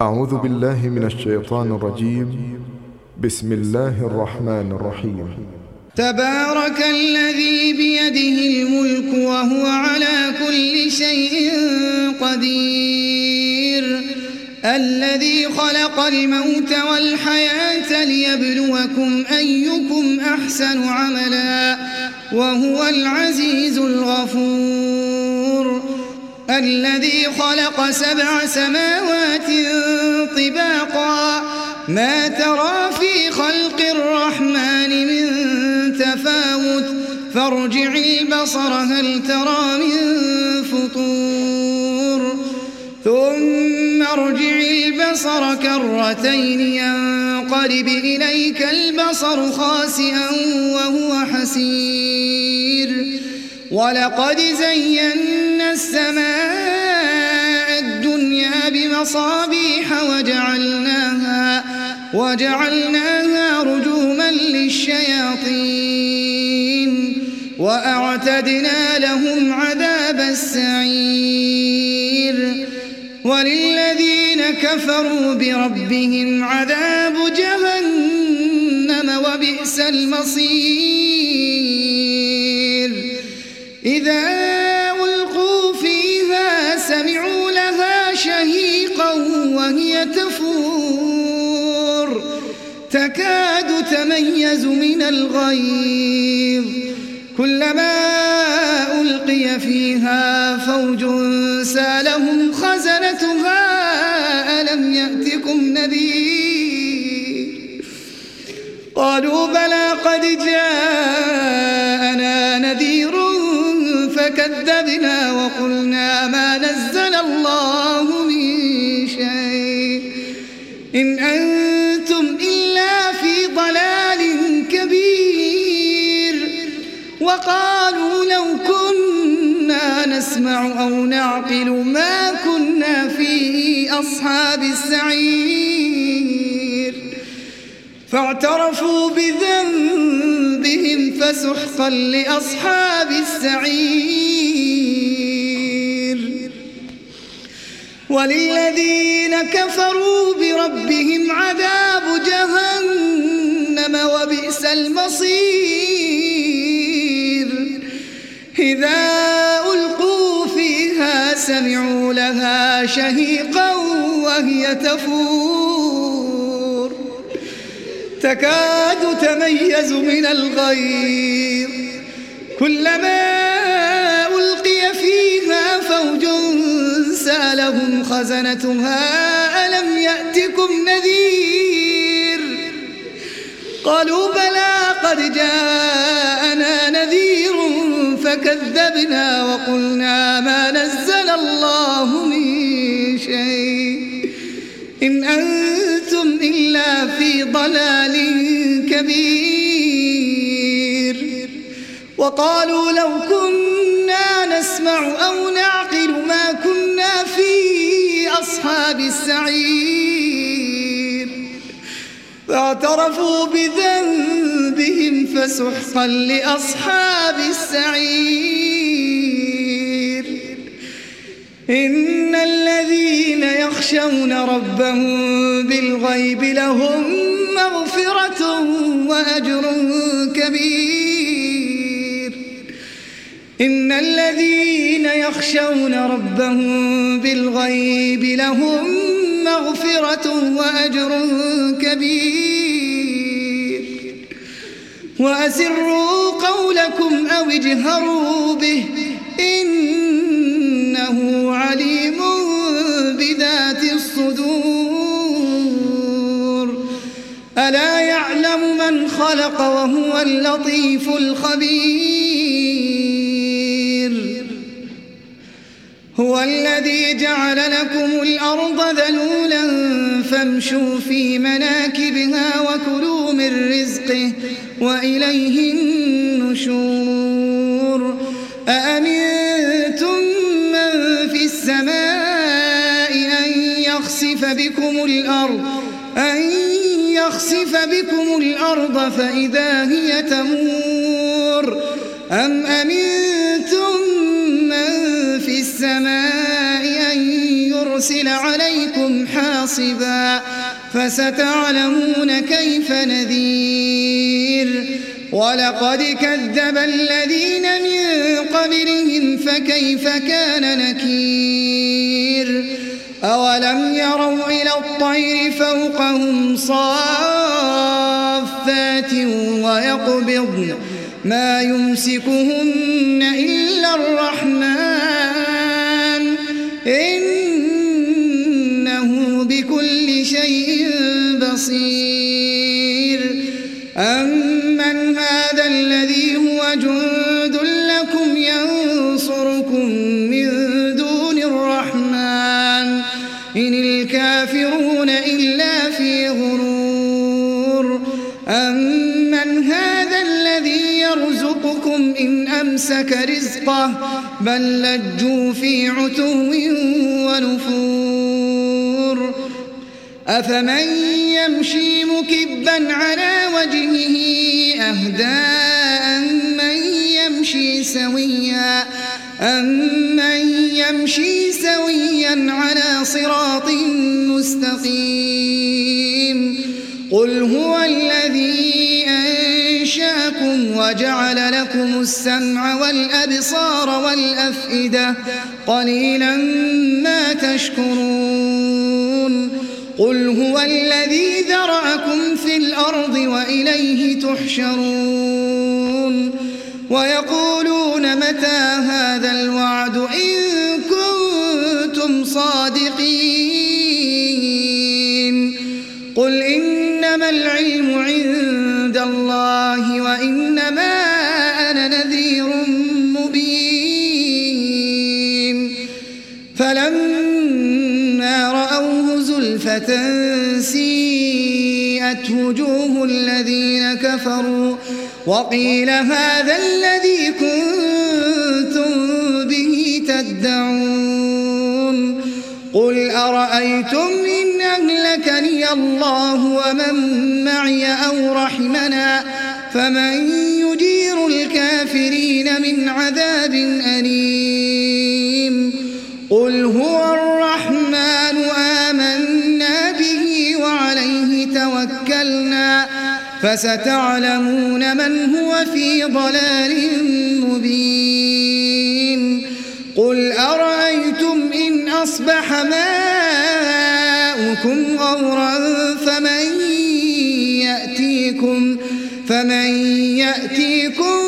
أعوذ بالله من الشيطان الرجيم. بسم الله الرحمن الرحيم. تبارك الذي بيده الملك وهو على كل شيء قدير، الذي خلق الموت والحياة ليبلوكم أيكم أحسن عملا وهو العزيز الغفور، الذي خلق 7 سماوات طباقا ما ترى في خلق الرحمن من تفاوت فارجع البصر هل ترى من فطور ثم ارجع البصر كرتين ينقلب إليك البصر خاسئا وهو حسير، ولقد زينا السماء الدنيا بمصابيح وجعلناها رجوما للشياطين وأعتدنا لهم عذاب السعير، وللذين كفروا بربهم عذاب جهنم وبئس المصير. إذا ألقوا فيها سمعوا لها شهيقا وهي تفور تكاد تميز من الغيظ، كلما ألقي فيها فوج سالهم خزنتها ألم يأتكم نذير، قالوا بلى قد جاءنا نذير فكذبنا وقلنا ما نزل الله من شيء إن أنتم إلا في ضلال كبير، وقالوا لو كنا نسمع أو نعقل ما كنا في أصحاب السعير، فاعترفوا بذنبهم فسحقا لأصحاب السعير. وللذين كفروا بربهم عذاب جهنم وبئس المصير. إذا ألقوا فيها سمعوا لها شهيقا وهي تفور تكاد تميز من الغيظ، كلما ألقي فيها فوج سالهم خزنتها ألم يأتكم نذير، قالوا بلى قد جاءنا نذير فكذبنا وقلنا ما نزل الله من شيء إن أنتم إلا في ضلال كبير، وقالوا لو كنا نسمع أو نعقل ما كنا في أصحاب السعير، فاعترفوا بذنبهم فسحقا لأصحاب السعير. إن الذين يخشون ربهم بالغيب لهم مغفرة وأجر كبير. إن الذين يخشون ربهم بالغيب لهم مغفرة وأجر كبير. وأسروا قولكم أو اجهروا به إنه عليم بذات الصدور، ألا يعلم من خلق وهو اللطيف الخبير. هو الذي جعل لكم الأرض ذلولا فامشوا في مناكبها وكلوا من رزقه وإليه النشور. أأمنتم من في السماء أن يخسف بكم الأرض فإذا هي تمور، أم أمنتم من في السماء أن ليرسل عليكم حاصبا فستعلمون كيف نذير ولقد كذب الذين من قبلهم فكيف كان نكير أولم يروا إلى الطير فوقهم صافات ويقبضن ما يمسكهن إلا الرحمن إنه بكل شيء بصير أمن هذا الذي هو جند لكم ينصركم من دون الرحمن إن الكافرون إلا في غرور أمن هذا الذي يرزقكم إن أمسك رزقه بل لجوا في عتو ونفور أفمن يمشي مكبا على وجهه أهدى أمن يمشي سويا على صراط مستقيم قل هو الذي أنشأكم وجعل لكم السمع والأبصار والأفئدة قليلا ما تشكرون قل هو الذي ذرأكم في الأرض وإليه تحشرون ويقولون متى هذا الوعد إن كنتم صادقين قل إنما العلم عند الله وإنما أنا نذير مبين فلما رأوه زلفة سيئت وجوه الذين كفروا وقيل هذا الذي كنتم به تدعون قل أرأيتم إن أهلكني الله ومن معي أو رحمنا فمن يجير الكافرين من عذاب أليم قل هو الرحمن آمنا به وعليه توكلنا فستعلمون من هو في ضلال مبين قل أرأيتم إن أصبح ماؤكم غورا فمن يأتيكم